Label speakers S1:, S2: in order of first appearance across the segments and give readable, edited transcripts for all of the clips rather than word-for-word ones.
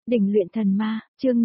S1: Đỉnh luyện thần ma, chương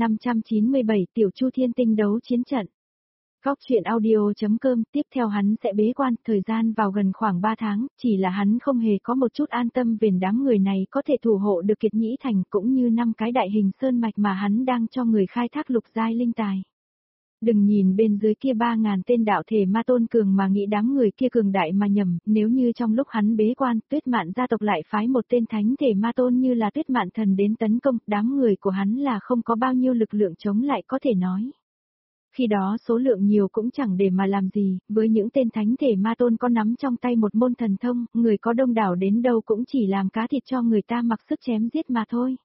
S1: 597 Tiểu Chu Thiên Tinh đấu chiến trận. Góc chuyện audio.com tiếp theo hắn sẽ bế quan, thời gian vào gần khoảng 3 tháng, chỉ là hắn không hề có một chút an tâm về đám người này có thể thủ hộ được Kiệt Nhĩ Thành cũng như 5 cái đại hình sơn mạch mà hắn đang cho người khai thác lục giai linh tài. Đừng nhìn bên dưới kia 3.000 tên đạo thể ma tôn cường mà nghĩ đám người kia cường đại mà nhầm, nếu như trong lúc hắn bế quan, Tuyết Mạn gia tộc lại phái một tên thánh thể ma tôn như là Tuyết Mạn thần đến tấn công, đám người của hắn là không có bao nhiêu lực lượng chống lại có thể nói. Khi đó số lượng nhiều cũng chẳng để mà làm gì, với những tên thánh thể ma tôn có nắm trong tay một môn thần thông, người có đông đảo đến đâu cũng chỉ làm cá thịt cho người ta mặc sức chém giết mà thôi.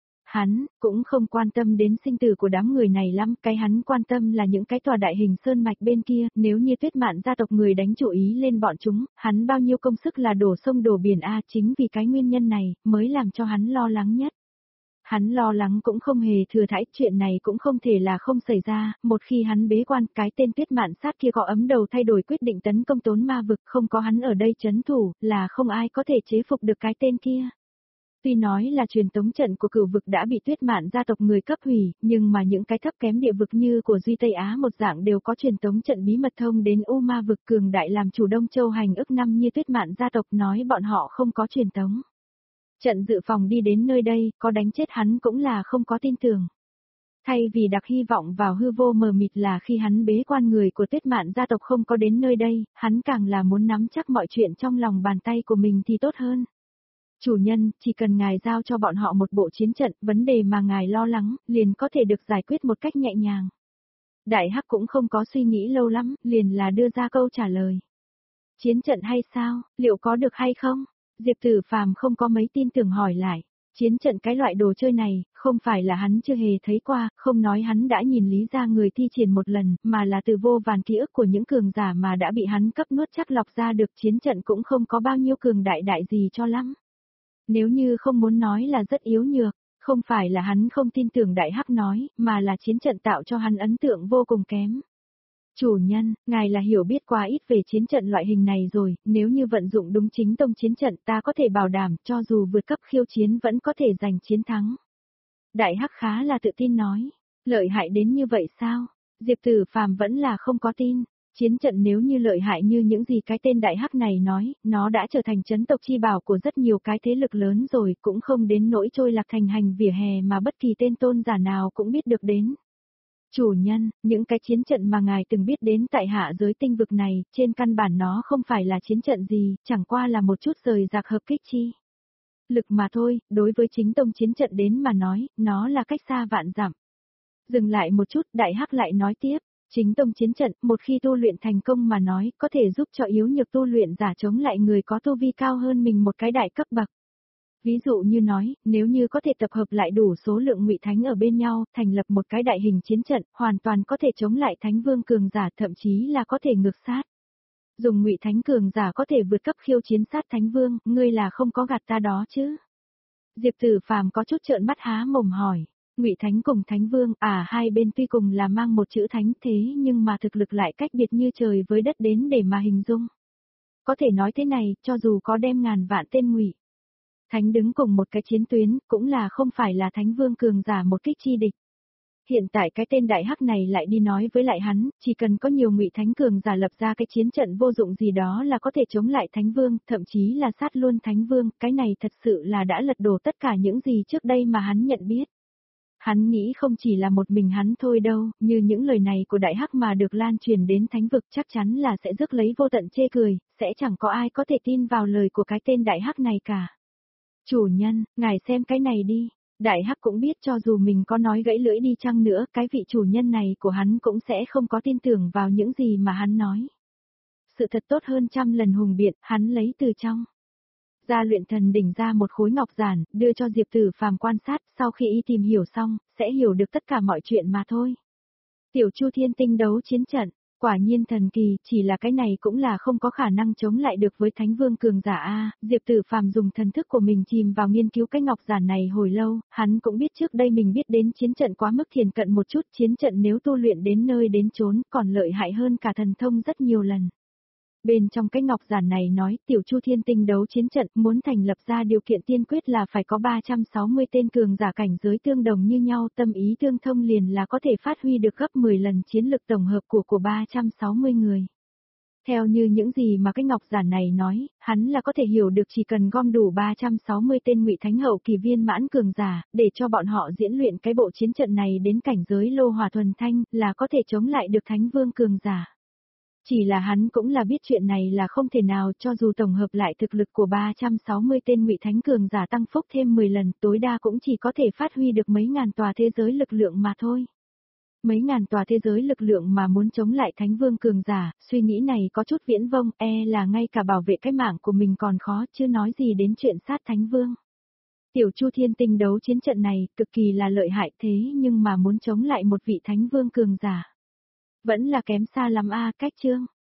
S1: Hắn cũng không quan tâm đến sinh tử của đám người này lắm, cái hắn quan tâm là những cái tòa đại hình sơn mạch bên kia, nếu như Tuyết Mạn gia tộc người đánh chủ ý lên bọn chúng, hắn bao nhiêu công sức là đổ sông đổ biển chính vì cái nguyên nhân này, mới làm cho hắn lo lắng nhất. Hắn lo lắng cũng không hề thừa thãi, chuyện này cũng không thể là không xảy ra, một khi hắn bế quan, cái tên Tuyết Mạn sát kia có ấm đầu thay đổi quyết định tấn công Tốn Ma vực, không có hắn ở đây trấn thủ, là không ai có thể chế phục được cái tên kia. Tuy nói là truyền tống trận của Cửu vực đã bị Tuyết Mạn gia tộc người cấp hủy, nhưng mà những cái thấp kém địa vực như của Duy Tây Á một dạng đều có truyền tống trận bí mật thông đến U Ma vực cường đại làm chủ Đông Châu hành ức năm như Tuyết Mạn gia tộc nói bọn họ không có truyền tống trận dự phòng đi đến nơi đây, có đánh chết hắn cũng là không có tin tưởng. Thay vì đặt hy vọng vào hư vô mờ mịt là khi hắn bế quan người của Tuyết Mạn gia tộc không có đến nơi đây, hắn càng là muốn nắm chắc mọi chuyện trong lòng bàn tay của mình thì tốt hơn. Chủ nhân, chỉ cần ngài giao cho bọn họ một bộ chiến trận, vấn đề mà ngài lo lắng, liền có thể được giải quyết một cách nhẹ nhàng. Đại Hắc cũng không có suy nghĩ lâu lắm, liền là đưa ra câu trả lời. Chiến trận hay sao, liệu có được hay không? Diệp Tử Phàm không có mấy tin tưởng hỏi lại. Chiến trận cái loại đồ chơi này, không phải là hắn chưa hề thấy qua, không nói hắn đã nhìn Lý ra người thi triển một lần, mà là từ vô vàn ký ức của những cường giả mà đã bị hắn cấp nuốt chắc lọc ra được chiến trận cũng không có bao nhiêu cường đại gì cho lắm. Nếu như không muốn nói là rất yếu nhược, không phải là hắn không tin tưởng Đại Hắc nói, mà là chiến trận tạo cho hắn ấn tượng vô cùng kém. Chủ nhân, ngài là hiểu biết quá ít về chiến trận loại hình này rồi, nếu như vận dụng đúng chính tông chiến trận ta có thể bảo đảm cho dù vượt cấp khiêu chiến vẫn có thể giành chiến thắng. Đại Hắc khá là tự tin nói, lợi hại đến như vậy sao? Diệp Tử Phàm vẫn là không có tin. Chiến trận nếu như lợi hại như những gì cái tên Đại Hắc này nói, nó đã trở thành trấn tộc chi bảo của rất nhiều cái thế lực lớn rồi, cũng không đến nỗi trôi lạc thành hành vỉa hè mà bất kỳ tên tôn giả nào cũng biết được đến. Chủ nhân, những cái chiến trận mà ngài từng biết đến tại hạ giới tinh vực này, trên căn bản nó không phải là chiến trận gì, chẳng qua là một chút rời rạc hợp kích chi lực mà thôi, đối với chính tông chiến trận đến mà nói, nó là cách xa vạn dặm. Dừng lại một chút, Đại Hắc lại nói tiếp. Chính tông chiến trận, một khi tu luyện thành công mà nói, có thể giúp cho yếu nhược tu luyện giả chống lại người có tu vi cao hơn mình một cái đại cấp bậc. Ví dụ như nói, nếu như có thể tập hợp lại đủ số lượng ngụy thánh ở bên nhau, thành lập một cái đại hình chiến trận, hoàn toàn có thể chống lại thánh vương cường giả, thậm chí là có thể ngược sát. Dùng ngụy thánh cường giả có thể vượt cấp khiêu chiến sát thánh vương, ngươi là không có gạt ta đó chứ? Diệp Tử Phàm có chút trợn mắt há mồm hỏi. Ngụy Thánh cùng Thánh Vương, hai bên tuy cùng là mang một chữ Thánh thế nhưng mà thực lực lại cách biệt như trời với đất đến để mà hình dung. Có thể nói thế này, cho dù có đem ngàn vạn tên Ngụy Thánh đứng cùng một cái chiến tuyến, cũng là không phải là Thánh Vương cường giả một kích chi địch. Hiện tại cái tên Đại Hắc này lại đi nói với lại hắn, chỉ cần có nhiều Ngụy Thánh cường giả lập ra cái chiến trận vô dụng gì đó là có thể chống lại Thánh Vương, thậm chí là sát luôn Thánh Vương, cái này thật sự là đã lật đổ tất cả những gì trước đây mà hắn nhận biết. Hắn nghĩ không chỉ là một mình hắn thôi đâu, như những lời này của Đại Hắc mà được lan truyền đến thánh vực chắc chắn là sẽ rước lấy vô tận chê cười, sẽ chẳng có ai có thể tin vào lời của cái tên Đại Hắc này cả. Chủ nhân, ngài xem cái này đi. Đại Hắc cũng biết cho dù mình có nói gãy lưỡi đi chăng nữa, cái vị chủ nhân này của hắn cũng sẽ không có tin tưởng vào những gì mà hắn nói. Sự thật tốt hơn trăm lần hùng biện, hắn lấy từ trong ra luyện thần đỉnh ra một khối ngọc giản, đưa cho Diệp Tử Phàm quan sát, sau khi y tìm hiểu xong, sẽ hiểu được tất cả mọi chuyện mà thôi. Tiểu Chu Thiên Tinh đấu chiến trận, quả nhiên thần kỳ, chỉ là cái này cũng là không có khả năng chống lại được với Thánh Vương cường giả Diệp Tử Phàm dùng thần thức của mình chìm vào nghiên cứu cái ngọc giản này hồi lâu, hắn cũng biết trước đây mình biết đến chiến trận quá mức thiền cận một chút, chiến trận nếu tu luyện đến nơi đến chốn, còn lợi hại hơn cả thần thông rất nhiều lần. Bên trong cái ngọc giản này nói tiểu Chu Thiên Tinh đấu chiến trận muốn thành lập ra điều kiện tiên quyết là phải có 360 tên cường giả cảnh giới tương đồng như nhau, tâm ý tương thông liền là có thể phát huy được gấp 10 lần chiến lực tổng hợp của 360 người. Theo như những gì mà cái ngọc giản này nói, hắn là có thể hiểu được chỉ cần gom đủ 360 tên Ngụy Thánh hậu kỳ viên mãn cường giả, để cho bọn họ diễn luyện cái bộ chiến trận này đến cảnh giới lô hỏa thuần thanh, là có thể chống lại được Thánh Vương cường giả. Chỉ là hắn cũng là biết chuyện này là không thể nào, cho dù tổng hợp lại thực lực của 360 tên Ngụy Thánh cường giả tăng phúc thêm 10 lần, tối đa cũng chỉ có thể phát huy được mấy ngàn tòa thế giới lực lượng mà thôi. Mấy ngàn tòa thế giới lực lượng mà muốn chống lại Thánh Vương cường giả, suy nghĩ này có chút viễn vông, là ngay cả bảo vệ cái mạng của mình còn khó, chứ nói gì đến chuyện sát Thánh Vương. Tiểu Chu Thiên Tinh đấu chiến trận này, cực kỳ là lợi hại thế nhưng mà muốn chống lại một vị Thánh Vương cường giả. Vẫn là kém xa lắm cách chương.